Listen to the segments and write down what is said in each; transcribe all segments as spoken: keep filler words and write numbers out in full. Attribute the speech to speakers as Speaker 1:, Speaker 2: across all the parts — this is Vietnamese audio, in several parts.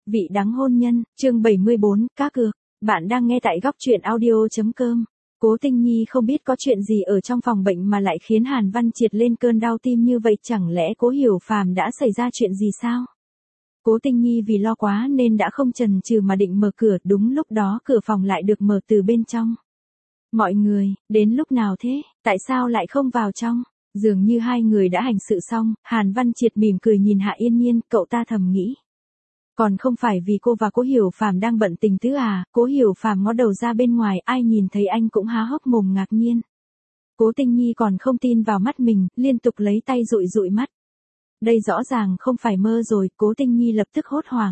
Speaker 1: Vị đắng hôn nhân, chương bảy mươi bốn, cá cược. Bạn đang nghe tại góc truyện audio.com. Cố Tinh Nhi không biết có chuyện gì ở trong phòng bệnh mà lại khiến Hàn Văn Triệt lên cơn đau tim như vậy, chẳng lẽ Cố Hiểu Phàm đã xảy ra chuyện gì sao? Cố Tinh Nhi vì lo quá nên đã không chần chừ mà định mở cửa, đúng lúc đó cửa phòng lại được mở từ bên trong. Mọi người, đến lúc nào thế, tại sao lại không vào trong? Dường như hai người đã hành sự xong, Hàn Văn Triệt mỉm cười nhìn Hạ Yên Nhiên, cậu ta thầm nghĩ. Còn không phải vì cô và Cố Hiểu Phàm đang bận tình tứ à? Cố Hiểu Phàm ngó đầu ra bên ngoài, ai nhìn thấy anh cũng há hốc mồm ngạc nhiên. Cố Tinh Nhi còn không tin vào mắt mình, liên tục lấy tay dụi dụi mắt. Đây rõ ràng không phải mơ rồi. Cố Tinh Nhi lập tức hốt hoảng.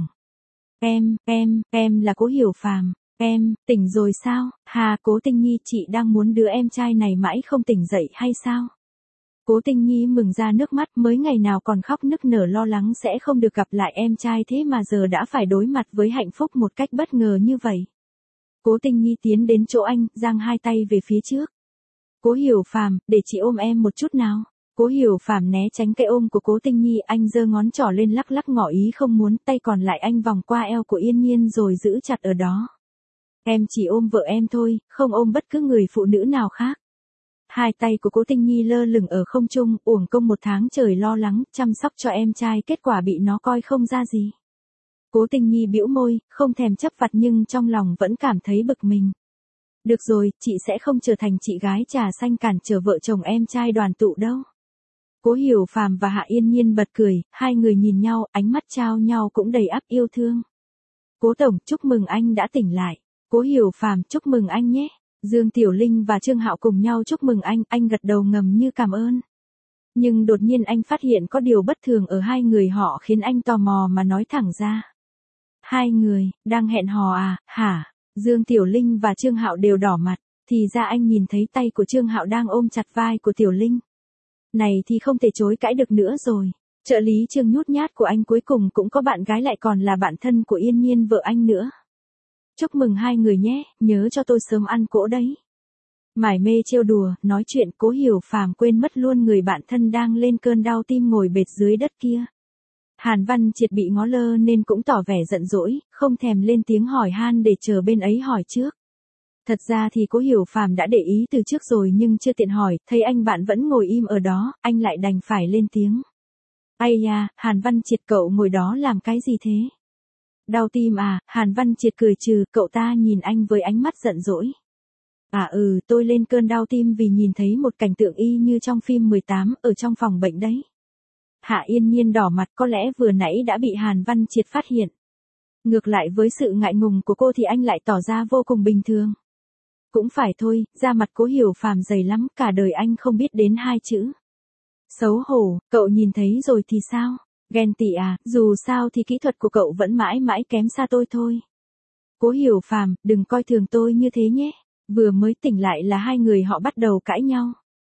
Speaker 1: Em, em, em là Cố Hiểu Phàm. Em, tỉnh rồi sao? Hà, Cố Tinh Nhi, chị đang muốn đứa em trai này mãi không tỉnh dậy hay sao? Cố Tinh Nhi mừng ra nước mắt, mới ngày nào còn khóc nức nở lo lắng sẽ không được gặp lại em trai, thế mà giờ đã phải đối mặt với hạnh phúc một cách bất ngờ như vậy. Cố Tinh Nhi tiến đến chỗ anh, giang hai tay về phía trước. Cố Hiểu Phàm, để chị ôm em một chút nào. Cố Hiểu Phàm né tránh cái ôm của Cố Tinh Nhi, anh giơ ngón trỏ lên lắc lắc ngỏ ý không muốn, tay còn lại anh vòng qua eo của Yên Nhiên rồi giữ chặt ở đó. Em chỉ ôm vợ em thôi, không ôm bất cứ người phụ nữ nào khác. Hai tay của Cố Tinh Nhi lơ lửng ở không trung, uổng công một tháng trời lo lắng, chăm sóc cho em trai, kết quả bị nó coi không ra gì. Cố Tinh Nhi bĩu môi, không thèm chấp vặt nhưng trong lòng vẫn cảm thấy bực mình. Được rồi, chị sẽ không trở thành chị gái trà xanh cản trở vợ chồng em trai đoàn tụ đâu. Cố Hiểu Phàm và Hạ Yên Nhiên bật cười, hai người nhìn nhau, ánh mắt trao nhau cũng đầy ắp yêu thương. Cố Tổng, chúc mừng anh đã tỉnh lại. Cố Hiểu Phàm, chúc mừng anh nhé. Dương Tiểu Linh và Trương Hạo cùng nhau chúc mừng anh, anh gật đầu ngầm như cảm ơn. Nhưng đột nhiên anh phát hiện có điều bất thường ở hai người họ khiến anh tò mò mà nói thẳng ra. Hai người, đang hẹn hò à, hả? Dương Tiểu Linh và Trương Hạo đều đỏ mặt, thì ra anh nhìn thấy tay của Trương Hạo đang ôm chặt vai của Tiểu Linh. Này thì không thể chối cãi được nữa rồi. Trợ lý Trương nhút nhát của anh cuối cùng cũng có bạn gái lại còn là bạn thân của Yên Nhiên vợ anh nữa. Chúc mừng hai người nhé, nhớ cho tôi sớm ăn cỗ đấy. Mải mê trêu đùa, nói chuyện, Cố Hiểu Phàm quên mất luôn người bạn thân đang lên cơn đau tim ngồi bệt dưới đất kia. Hàn Văn Triệt bị ngó lơ nên cũng tỏ vẻ giận dỗi, không thèm lên tiếng hỏi han để chờ bên ấy hỏi trước. Thật ra thì Cố Hiểu Phàm đã để ý từ trước rồi nhưng chưa tiện hỏi, thấy anh bạn vẫn ngồi im ở đó, anh lại đành phải lên tiếng. Ây da, Hàn Văn Triệt cậu ngồi đó làm cái gì thế? Đau tim à? Hàn Văn Triệt cười trừ, cậu ta nhìn anh với ánh mắt giận dỗi. À ừ, tôi lên cơn đau tim vì nhìn thấy một cảnh tượng y như trong phim mười tám ở trong phòng bệnh đấy. Hạ Yên Nhiên đỏ mặt, có lẽ vừa nãy đã bị Hàn Văn Triệt phát hiện. Ngược lại với sự ngại ngùng của cô thì anh lại tỏ ra vô cùng bình thường. Cũng phải thôi, da mặt Cố Hiểu Phàm dày lắm, cả đời anh không biết đến hai chữ. Xấu hổ, cậu nhìn thấy rồi thì sao? Ghen tị à, dù sao thì kỹ thuật của cậu vẫn mãi mãi kém xa tôi thôi. Cố Hiểu Phàm, đừng coi thường tôi như thế nhé. Vừa mới tỉnh lại là hai người họ bắt đầu cãi nhau.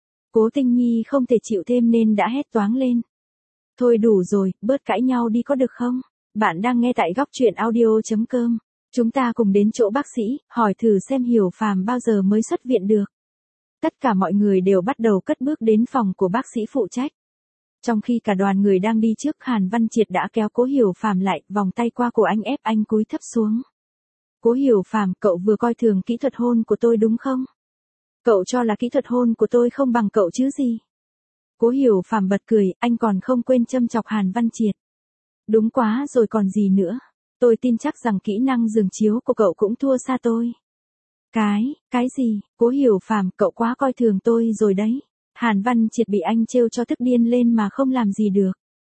Speaker 1: Cố Tinh Nhi không thể chịu thêm nên đã hét toáng lên. Thôi đủ rồi, bớt cãi nhau đi có được không? Bạn đang nghe tại góc truyện audio.com. Chúng ta cùng đến chỗ bác sĩ, hỏi thử xem Hiểu Phàm bao giờ mới xuất viện được. Tất cả mọi người đều bắt đầu cất bước đến phòng của bác sĩ phụ trách. Trong khi cả đoàn người đang đi trước, Hàn Văn Triệt đã kéo Cố Hiểu Phàm lại, vòng tay qua cổ anh ép anh cúi thấp xuống. Cố Hiểu Phàm, cậu vừa coi thường kỹ thuật hôn của tôi đúng không? Cậu cho là kỹ thuật hôn của tôi không bằng cậu chứ gì? Cố Hiểu Phàm bật cười, anh còn không quên châm chọc Hàn Văn Triệt. Đúng quá rồi còn gì nữa? Tôi tin chắc rằng kỹ năng giường chiếu của cậu cũng thua xa tôi. Cái, cái gì? Cố Hiểu Phàm, cậu quá coi thường tôi rồi đấy. Hàn Văn Triệt bị anh trêu cho tức điên lên mà không làm gì được.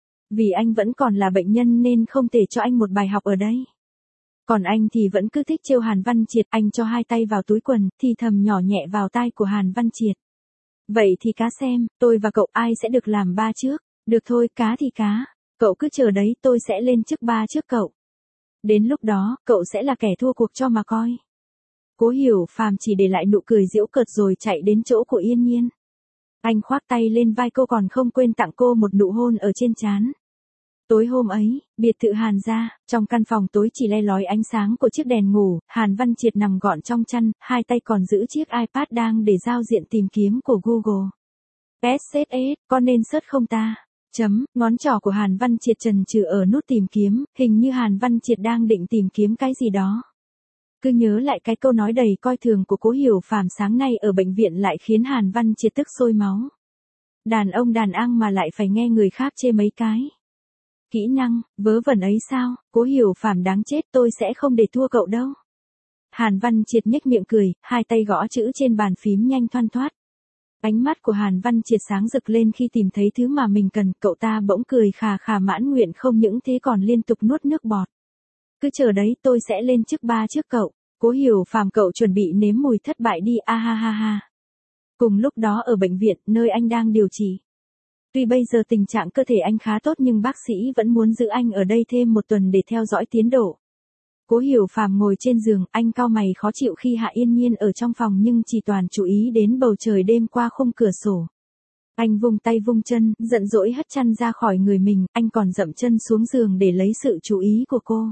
Speaker 1: Vì anh vẫn còn là bệnh nhân nên không thể cho anh một bài học ở đây. Còn anh thì vẫn cứ thích trêu Hàn Văn Triệt, anh cho hai tay vào túi quần, thì thầm nhỏ nhẹ vào tai của Hàn Văn Triệt. Vậy thì cá xem, tôi và cậu ai sẽ được làm ba trước? Được thôi, cá thì cá. Cậu cứ chờ đấy, tôi sẽ lên chức ba trước cậu. Đến lúc đó, cậu sẽ là kẻ thua cuộc cho mà coi. Cố Hiểu Phàm chỉ để lại nụ cười giễu cợt rồi chạy đến chỗ của Yên Nhiên. Anh khoác tay lên vai cô còn không quên tặng cô một nụ hôn ở trên trán. Tối hôm ấy, biệt thự Hàn gia, trong căn phòng tối chỉ le lói ánh sáng của chiếc đèn ngủ, Hàn Văn Triệt nằm gọn trong chăn, hai tay còn giữ chiếc iPad đang để giao diện tìm kiếm của Google. ét ét ét, có nên search không ta? Chấm, ngón trỏ của Hàn Văn Triệt chần chừ ở nút tìm kiếm, hình như Hàn Văn Triệt đang định tìm kiếm cái gì đó. Cứ nhớ lại cái câu nói đầy coi thường của Cố Hiểu Phàm sáng nay ở bệnh viện lại khiến Hàn Văn Triệt tức sôi máu. Đàn ông đàn ang mà lại phải nghe người khác chê mấy cái. Kỹ năng, vớ vẩn ấy sao, Cố Hiểu Phàm đáng chết, tôi sẽ không để thua cậu đâu. Hàn Văn Triệt nhếch miệng cười, hai tay gõ chữ trên bàn phím nhanh thoăn thoắt. Ánh mắt của Hàn Văn Triệt sáng rực lên khi tìm thấy thứ mà mình cần, cậu ta bỗng cười khà khà mãn nguyện, không những thế còn liên tục nuốt nước bọt. Cứ chờ đấy, tôi sẽ lên trước ba trước cậu. Cố Hiểu Phàm, cậu chuẩn bị nếm mùi thất bại đi, a ha ha ha. Cùng lúc đó ở bệnh viện, nơi anh đang điều trị. Tuy bây giờ tình trạng cơ thể anh khá tốt nhưng bác sĩ vẫn muốn giữ anh ở đây thêm một tuần để theo dõi tiến độ. Cố Hiểu Phàm ngồi trên giường, anh cau mày khó chịu khi Hạ Yên Nhiên ở trong phòng nhưng chỉ toàn chú ý đến bầu trời đêm qua khung cửa sổ. Anh vung tay vung chân, giận dỗi hất chăn ra khỏi người mình, anh còn dậm chân xuống giường để lấy sự chú ý của cô.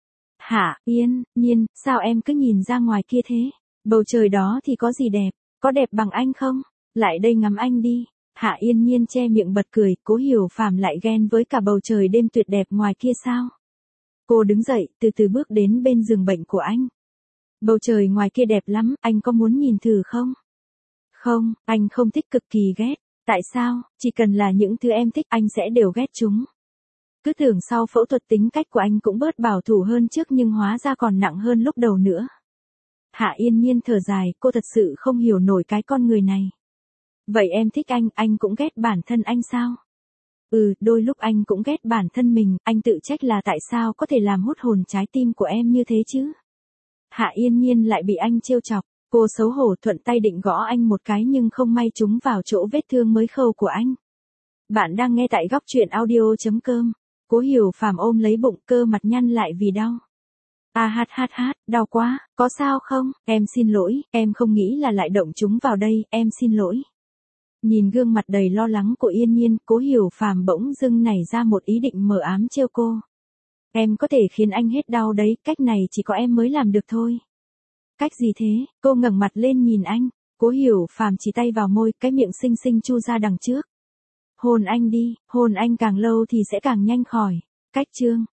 Speaker 1: Hạ Yên Nhiên, sao em cứ nhìn ra ngoài kia thế? Bầu trời đó thì có gì đẹp? Có đẹp bằng anh không? Lại đây ngắm anh đi. Hạ Yên Nhiên che miệng bật cười, Cố Hiểu Phàm lại ghen với cả bầu trời đêm tuyệt đẹp ngoài kia sao? Cô đứng dậy, từ từ bước đến bên giường bệnh của anh. Bầu trời ngoài kia đẹp lắm, anh có muốn nhìn thử không? Không, anh không thích, cực kỳ ghét. Tại sao? Chỉ cần là những thứ em thích anh sẽ đều ghét chúng. Cứ tưởng sau phẫu thuật tính cách của anh cũng bớt bảo thủ hơn trước nhưng hóa ra còn nặng hơn lúc đầu nữa. Hạ Yên Nhiên thở dài, cô thật sự không hiểu nổi cái con người này. Vậy em thích anh, anh cũng ghét bản thân anh sao? Ừ, đôi lúc anh cũng ghét bản thân mình, anh tự trách là tại sao có thể làm hút hồn trái tim của em như thế chứ? Hạ Yên Nhiên lại bị anh trêu chọc, cô xấu hổ thuận tay định gõ anh một cái nhưng không may trúng vào chỗ vết thương mới khâu của anh. Bạn đang nghe tại góc truyện audio chấm com. Cố Hiểu Phàm ôm lấy bụng, cơ mặt nhăn lại vì đau. À hát hát hát, đau quá, có sao không? Em xin lỗi, em không nghĩ là lại động chúng vào đây, em xin lỗi. Nhìn gương mặt đầy lo lắng của Yên Nhiên, Cố Hiểu Phàm bỗng dưng nảy ra một ý định mờ ám trêu cô. Em có thể khiến anh hết đau đấy, cách này chỉ có em mới làm được thôi. Cách gì thế? Cô ngẩng mặt lên nhìn anh, Cố Hiểu Phàm chỉ tay vào môi, cái miệng xinh xinh chu ra đằng trước. Hôn anh đi, hôn anh càng lâu thì sẽ càng nhanh khỏi. Cách chương